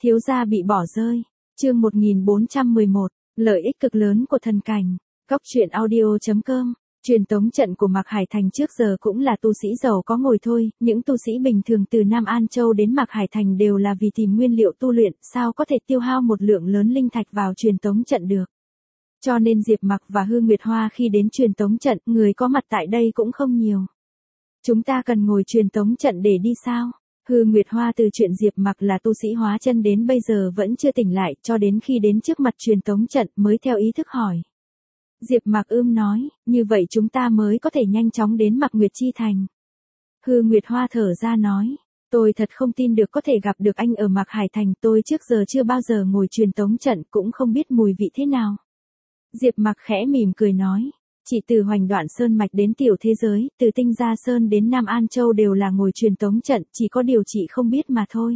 Thiếu gia bị bỏ rơi. Chương 1411, lợi ích cực lớn của thần cảnh. Góc truyện audio.com. Truyền tống trận của Mạc Hải Thành trước giờ cũng là tu sĩ giàu có ngồi thôi, những tu sĩ bình thường từ Nam An Châu đến Mạc Hải Thành đều là vì tìm nguyên liệu tu luyện, sao có thể tiêu hao một lượng lớn linh thạch vào truyền tống trận được. Cho nên Diệp Mặc và Hư Nguyệt Hoa khi đến truyền tống trận, người có mặt tại đây cũng không nhiều. Chúng ta cần ngồi truyền tống trận để đi sao? Hư Nguyệt Hoa từ chuyện Diệp Mặc là tu sĩ hóa chân đến bây giờ vẫn chưa tỉnh lại, cho đến khi đến trước mặt truyền tống trận mới theo ý thức hỏi. Diệp Mặc nói, như vậy chúng ta mới có thể nhanh chóng đến Mạc Nguyệt Chi Thành. Hư Nguyệt Hoa thở ra nói, tôi thật không tin được có thể gặp được anh ở Mạc Hải Thành, tôi trước giờ chưa bao giờ ngồi truyền tống trận cũng không biết mùi vị thế nào. Diệp Mặc khẽ mỉm cười nói, chỉ từ Hoành Đoạn Sơn mạch đến tiểu thế giới, từ Tinh Gia Sơn đến Nam An Châu đều là ngồi truyền tống trận, chỉ có điều chị không biết mà thôi.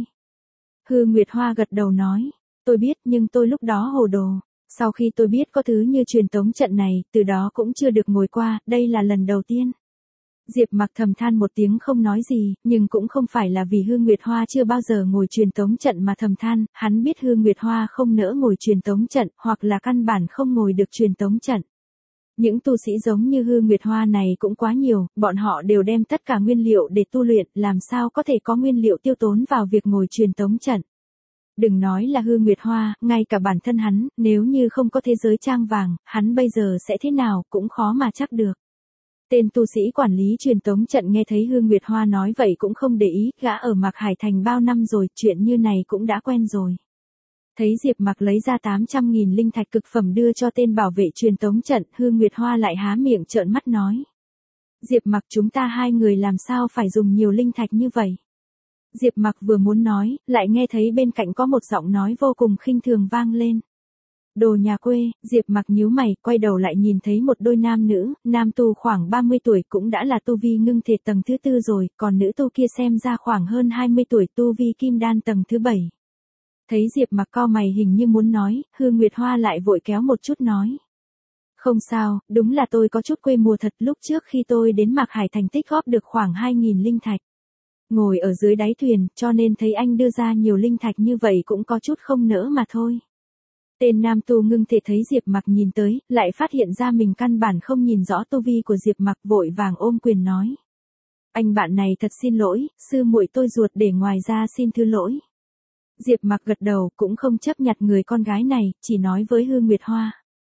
Hư Nguyệt Hoa gật đầu nói, tôi biết nhưng tôi lúc đó hồ đồ. Sau khi tôi biết có thứ như truyền tống trận này, từ đó cũng chưa được ngồi qua, đây là lần đầu tiên. Diệp Mặc thầm than một tiếng không nói gì, nhưng cũng không phải là vì Hư Nguyệt Hoa chưa bao giờ ngồi truyền tống trận mà thầm than, hắn biết Hư Nguyệt Hoa không nỡ ngồi truyền tống trận, hoặc là căn bản không ngồi được truyền tống trận. Những tu sĩ giống như Hư Nguyệt Hoa này cũng quá nhiều, bọn họ đều đem tất cả nguyên liệu để tu luyện, làm sao có thể có nguyên liệu tiêu tốn vào việc ngồi truyền tống trận. Đừng nói là Hư Nguyệt Hoa, ngay cả bản thân hắn, nếu như không có thế giới trang vàng, hắn bây giờ sẽ thế nào cũng khó mà chắc được. Tên tu sĩ quản lý truyền tống trận nghe thấy Hư Nguyệt Hoa nói vậy cũng không để ý, gã ở Mạc Hải Thành bao năm rồi, chuyện như này cũng đã quen rồi. Thấy Diệp Mặc lấy ra 800.000 linh thạch cực phẩm đưa cho tên bảo vệ truyền tống trận, Hư Nguyệt Hoa lại há miệng trợn mắt nói. Diệp Mặc, chúng ta hai người làm sao phải dùng nhiều linh thạch như vậy? Diệp Mặc vừa muốn nói, lại nghe thấy bên cạnh có một giọng nói vô cùng khinh thường vang lên. Đồ nhà quê. Diệp Mặc nhíu mày, quay đầu lại nhìn thấy một đôi nam nữ, nam tu khoảng 30 tuổi cũng đã là tu vi ngưng thể tầng thứ 4 rồi, còn nữ tu kia xem ra khoảng hơn 20 tuổi tu vi kim đan tầng thứ 7. Thấy Diệp Mặc cau mày hình như muốn nói, Hư Nguyệt Hoa lại vội kéo một chút nói. Không sao, đúng là tôi có chút quê mùa thật, lúc trước khi tôi đến Mạc Hải Thành tích góp được khoảng 2.000 linh thạch. Ngồi ở dưới đáy thuyền, cho nên thấy anh đưa ra nhiều linh thạch như vậy cũng có chút không nỡ mà thôi. Tên nam tu ngưng thể thấy Diệp Mặc nhìn tới, lại phát hiện ra mình căn bản không nhìn rõ tu vi của Diệp Mặc, vội vàng ôm quyền nói. Anh bạn này thật xin lỗi, sư muội tôi ruột để ngoài ra xin thứ lỗi. Diệp Mặc gật đầu, cũng không chấp nhặt người con gái này, chỉ nói với Hư Nguyệt Hoa.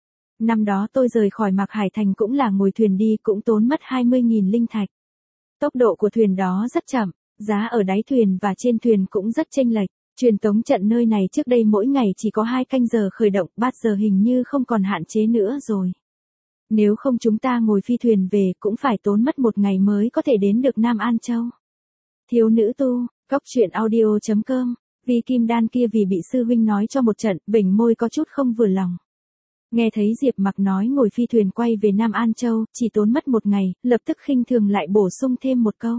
Năm đó tôi rời khỏi Mạc Hải Thành cũng là ngồi thuyền đi, cũng tốn mất 20.000 linh thạch. Tốc độ của thuyền đó rất chậm, giá ở đáy thuyền và trên thuyền cũng rất chênh lệch. Truyền tống trận nơi này trước đây mỗi ngày chỉ có 2 canh giờ khởi động, 3 giờ hình như không còn hạn chế nữa rồi. Nếu không chúng ta ngồi phi thuyền về cũng phải tốn mất 1 ngày mới có thể đến được Nam An Châu. Thiếu nữ tu, góc truyện audio.com. Vì kim đan kia vì bị sư huynh nói cho một trận, bỉnh môi có chút không vừa lòng. Nghe thấy Diệp Mặc nói ngồi phi thuyền quay về Nam An Châu, chỉ tốn mất 1 ngày, lập tức khinh thường lại bổ sung thêm một câu.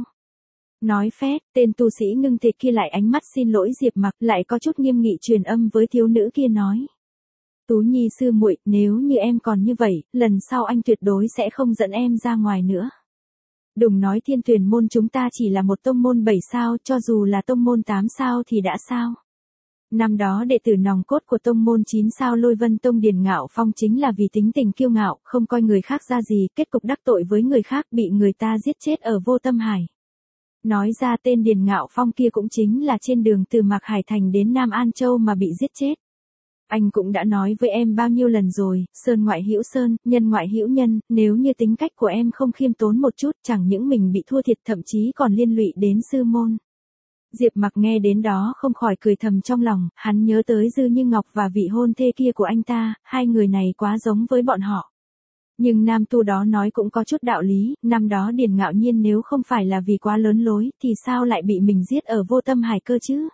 Nói phét, tên tu sĩ ngưng thể kia lại ánh mắt xin lỗi Diệp Mặc, lại có chút nghiêm nghị truyền âm với thiếu nữ kia nói. Tú Nhi sư muội, nếu như em còn như vậy, lần sau anh tuyệt đối sẽ không dẫn em ra ngoài nữa. Đừng nói Thiên Tuyền môn chúng ta chỉ là một tông môn 7 sao, cho dù là tông môn 8 sao thì đã sao. Năm đó đệ tử nòng cốt của tông môn 9 sao Lôi Vân Tông Điền Ngạo Phong chính là vì tính tình kiêu ngạo, không coi người khác ra gì, kết cục đắc tội với người khác bị người ta giết chết ở Vô Tâm Hải. Nói ra tên Điền Ngạo Phong kia cũng chính là trên đường từ Mạc Hải Thành đến Nam An Châu mà bị giết chết. Anh cũng đã nói với em bao nhiêu lần rồi, sơn ngoại hữu sơn, nhân ngoại hữu nhân, nếu như tính cách của em không khiêm tốn một chút, chẳng những mình bị thua thiệt thậm chí còn liên lụy đến sư môn. Diệp Mặc nghe đến đó không khỏi cười thầm trong lòng, hắn nhớ tới Dư Như Ngọc và vị hôn thê kia của anh ta, hai người này quá giống với bọn họ. Nhưng nam tu đó nói cũng có chút đạo lý, năm đó Điền Ngạo Nhiên nếu không phải là vì quá lớn lối, thì sao lại bị mình giết ở Vô Tâm Hải cơ chứ?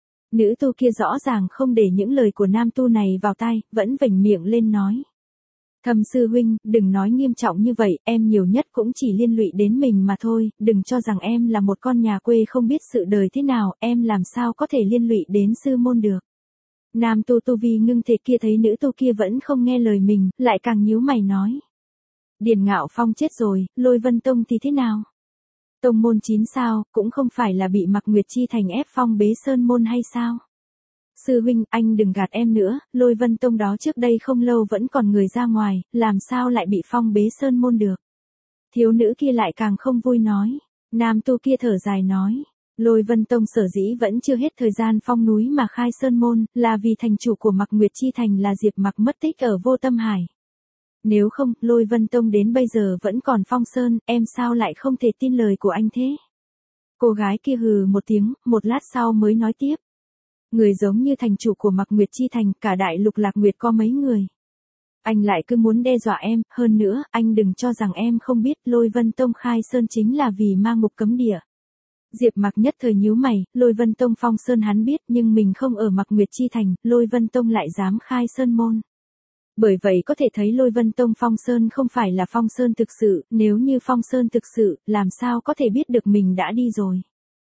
Nữ tu kia rõ ràng không để những lời của nam tu này vào tai, vẫn vểnh miệng lên nói. Thầm sư huynh, đừng nói nghiêm trọng như vậy, em nhiều nhất cũng chỉ liên lụy đến mình mà thôi, đừng cho rằng em là một con nhà quê không biết sự đời thế nào, em làm sao có thể liên lụy đến sư môn được. Nam tu tu vi ngưng thể kia thấy nữ tu kia vẫn không nghe lời mình, lại càng nhíu mày nói. Điền Ngạo Phong chết rồi, Lôi Vân Tông thì thế nào? Tông môn 9 sao, cũng không phải là bị Mạc Nguyệt Chi Thành ép phong bế sơn môn hay sao? Sư huynh, anh đừng gạt em nữa, Lôi Vân Tông đó trước đây không lâu vẫn còn người ra ngoài, làm sao lại bị phong bế sơn môn được. Thiếu nữ kia lại càng không vui nói. Nam tu kia thở dài nói. Lôi Vân Tông sở dĩ vẫn chưa hết thời gian phong núi mà khai sơn môn, là vì thành chủ của Mạc Nguyệt Chi Thành là Diệp Mặc mất tích ở Vô Tâm Hải. Nếu không, Lôi Vân Tông đến bây giờ vẫn còn phong sơn, em sao lại không thể tin lời của anh thế? Cô gái kia hừ một tiếng, một lát sau mới nói tiếp. Người giống như thành chủ của Mạc Nguyệt Chi Thành, cả đại lục Lạc Nguyệt có mấy người. Anh lại cứ muốn đe dọa em, hơn nữa, anh đừng cho rằng em không biết Lôi Vân Tông khai sơn chính là vì ma ngục cấm địa. Diệp Mặc nhất thời nhíu mày, Lôi Vân Tông phong sơn hắn biết nhưng mình không ở Mạc Nguyệt Chi Thành, Lôi Vân Tông lại dám khai sơn môn. Bởi vậy có thể thấy Lôi Vân Tông phong sơn không phải là phong sơn thực sự, nếu như phong sơn thực sự, làm sao có thể biết được mình đã đi rồi.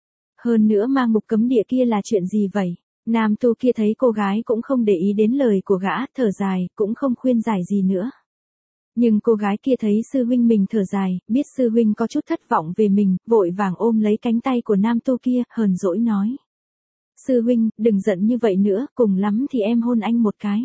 Hơn nữa ma ngục cấm địa kia là chuyện gì vậy? Nam tu kia thấy cô gái cũng không để ý đến lời của gã, thở dài, cũng không khuyên giải gì nữa. Nhưng cô gái kia thấy sư huynh mình thở dài, biết sư huynh có chút thất vọng về mình, vội vàng ôm lấy cánh tay của nam tu kia, hờn dỗi nói. Sư huynh, đừng giận như vậy nữa, cùng lắm thì em hôn anh một cái.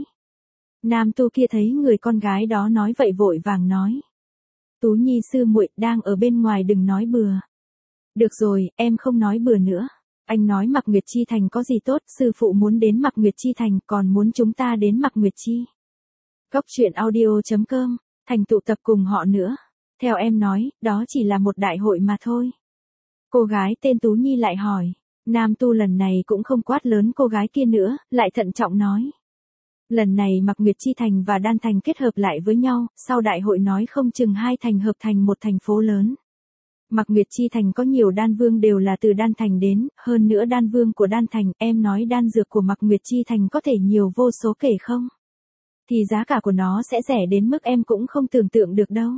Nam tu kia thấy người con gái đó nói vậy vội vàng nói. Tú Nhi sư muội đang ở bên ngoài đừng nói bừa. Được rồi, em không nói bừa nữa. Anh nói Mạc Nguyệt Chi Thành có gì tốt, sư phụ muốn đến Mạc Nguyệt Chi Thành, còn muốn chúng ta đến Mạc Nguyệt Chi. Cốc truyện audio.com, thành tụ tập cùng họ nữa. Theo em nói, đó chỉ là một đại hội mà thôi. Cô gái tên Tú Nhi lại hỏi. Nam tu lần này cũng không quát lớn cô gái kia nữa, lại thận trọng nói. Lần này Mạc Nguyệt Chi Thành và Đan Thành kết hợp lại với nhau, sau đại hội nói không chừng hai thành hợp thành một thành phố lớn. Mạc Nguyệt Chi Thành có nhiều đan vương đều là từ Đan Thành đến, hơn nữa đan vương của Đan Thành, em nói đan dược của Mạc Nguyệt Chi Thành có thể nhiều vô số kể không? Thì giá cả của nó sẽ rẻ đến mức em cũng không tưởng tượng được đâu.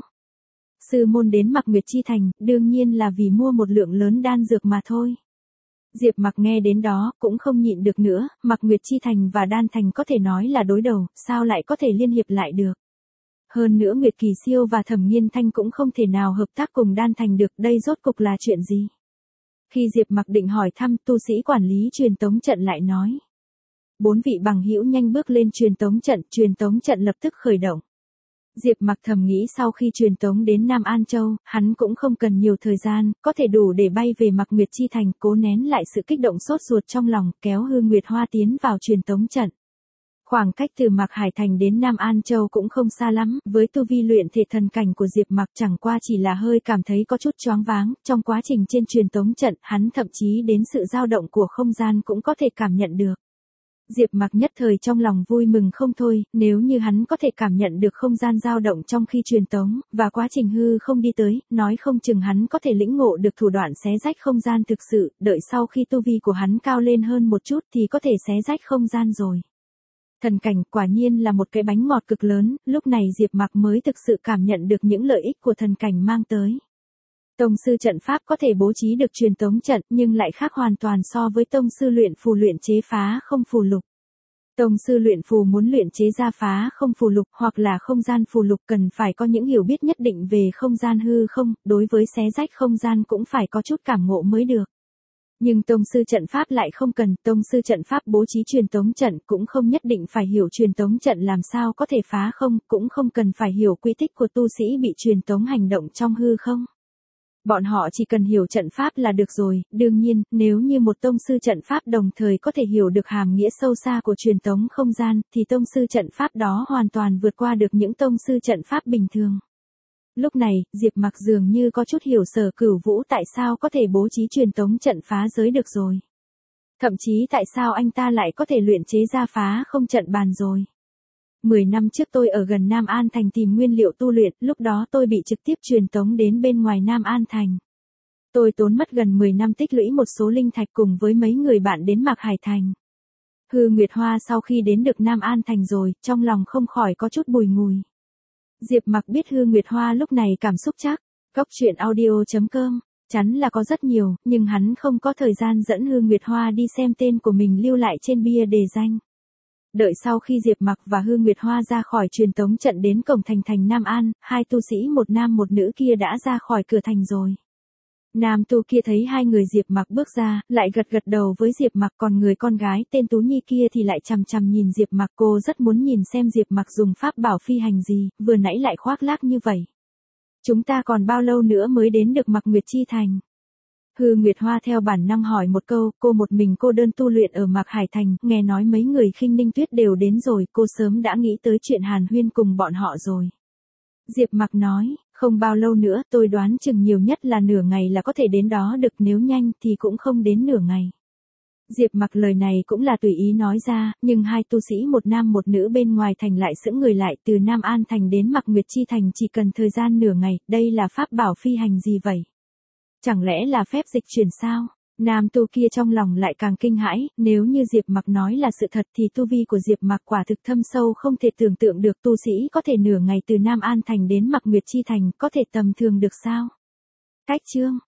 Sư môn đến Mạc Nguyệt Chi Thành, đương nhiên là vì mua một lượng lớn đan dược mà thôi. Diệp Mặc nghe đến đó, cũng không nhịn được nữa, Mạc Nguyệt Chi Thành và Đan Thành có thể nói là đối đầu, sao lại có thể liên hiệp lại được. Hơn nữa Nguyệt Kỳ Siêu và Thẩm Nghiên Thanh cũng không thể nào hợp tác cùng Đan Thành được, đây rốt cục là chuyện gì? Khi Diệp Mặc định hỏi thăm, tu sĩ quản lý truyền tống trận lại nói. 4 vị bằng hữu nhanh bước lên truyền tống trận lập tức khởi động. Diệp Mặc thầm nghĩ sau khi truyền tống đến Nam An Châu, hắn cũng không cần nhiều thời gian, có thể đủ để bay về Mạc Nguyệt Chi Thành, cố nén lại sự kích động sốt ruột trong lòng, kéo Hư Nguyệt Hoa tiến vào truyền tống trận. Khoảng cách từ Mạc Hải Thành đến Nam An Châu cũng không xa lắm, với tu vi luyện thể thần cảnh của Diệp Mặc chẳng qua chỉ là hơi cảm thấy có chút choáng váng, trong quá trình trên truyền tống trận, hắn thậm chí đến sự dao động của không gian cũng có thể cảm nhận được. Diệp Mặc nhất thời trong lòng vui mừng không thôi, nếu như hắn có thể cảm nhận được không gian dao động trong khi truyền tống, và quá trình hư không đi tới, nói không chừng hắn có thể lĩnh ngộ được thủ đoạn xé rách không gian thực sự, đợi sau khi tu vi của hắn cao lên hơn một chút thì có thể xé rách không gian rồi. Thần cảnh quả nhiên là một cái bánh ngọt cực lớn, lúc này Diệp Mặc mới thực sự cảm nhận được những lợi ích của thần cảnh mang tới. Tông sư trận pháp có thể bố trí được truyền tống trận nhưng lại khác hoàn toàn so với tông sư luyện phù luyện chế phá không phù lục. Tông sư luyện phù muốn luyện chế ra phá không phù lục hoặc là không gian phù lục cần phải có những hiểu biết nhất định về không gian hư không, đối với xé rách không gian cũng phải có chút cảm ngộ mới được. Nhưng tông sư trận pháp lại không cần, tông sư trận pháp bố trí truyền tống trận cũng không nhất định phải hiểu truyền tống trận làm sao có thể phá không, cũng không cần phải hiểu quy tích của tu sĩ bị truyền tống hành động trong hư không. Bọn họ chỉ cần hiểu trận pháp là được rồi, đương nhiên, nếu như một tông sư trận pháp đồng thời có thể hiểu được hàm nghĩa sâu xa của truyền tống không gian, thì tông sư trận pháp đó hoàn toàn vượt qua được những tông sư trận pháp bình thường. Lúc này, Diệp Mặc dường như có chút hiểu Sở Cửu Vũ tại sao có thể bố trí truyền tống trận phá giới được rồi. Thậm chí tại sao anh ta lại có thể luyện chế ra phá không trận bàn rồi. 10 năm trước tôi ở gần Nam An Thành tìm nguyên liệu tu luyện, lúc đó tôi bị trực tiếp truyền tống đến bên ngoài Nam An Thành. Tôi tốn mất gần 10 năm tích lũy một số linh thạch cùng với mấy người bạn đến Mạc Hải Thành. Hư Nguyệt Hoa sau khi đến được Nam An Thành rồi, trong lòng không khỏi có chút bùi ngùi. Diệp Mặc biết Hư Nguyệt Hoa lúc này cảm xúc chắc, cốc truyện audio.com, chắn là có rất nhiều, nhưng hắn không có thời gian dẫn Hư Nguyệt Hoa đi xem tên của mình lưu lại trên bia đề danh. Đợi sau khi Diệp Mặc và Hư Nguyệt Hoa ra khỏi truyền tống trận đến cổng thành Nam An, hai tu sĩ một nam một nữ kia đã ra khỏi cửa thành rồi. Nam tu kia thấy hai người Diệp Mặc bước ra, lại gật gật đầu với Diệp Mặc, còn người con gái tên Tú Nhi kia thì lại chằm chằm nhìn Diệp Mặc, cô rất muốn nhìn xem Diệp Mặc dùng pháp bảo phi hành gì, vừa nãy lại khoác lác như vậy. Chúng ta còn bao lâu nữa mới đến được Mạc Nguyệt Chi Thành? Hư Nguyệt Hoa theo bản năng hỏi một câu, cô một mình cô đơn tu luyện ở Mạc Hải Thành, nghe nói mấy người Khinh Ninh Tuyết đều đến rồi, cô sớm đã nghĩ tới chuyện hàn huyên cùng bọn họ rồi. Diệp Mặc nói, không bao lâu nữa, tôi đoán chừng nhiều nhất là nửa ngày là có thể đến đó được, nếu nhanh thì cũng không đến nửa ngày. Diệp Mặc lời này cũng là tùy ý nói ra, nhưng hai tu sĩ một nam một nữ bên ngoài thành lại sững người lại, từ Nam An Thành đến Mạc Nguyệt Chi Thành chỉ cần thời gian nửa ngày, đây là pháp bảo phi hành gì vậy? Chẳng lẽ là phép dịch chuyển sao? Nam tu kia trong lòng lại càng kinh hãi, nếu như Diệp Mặc nói là sự thật thì tu vi của Diệp Mặc quả thực thâm sâu không thể tưởng tượng được, tu sĩ có thể nửa ngày từ Nam An Thành đến Mạc Nguyệt Chi Thành, có thể tầm thường được sao? Cách chương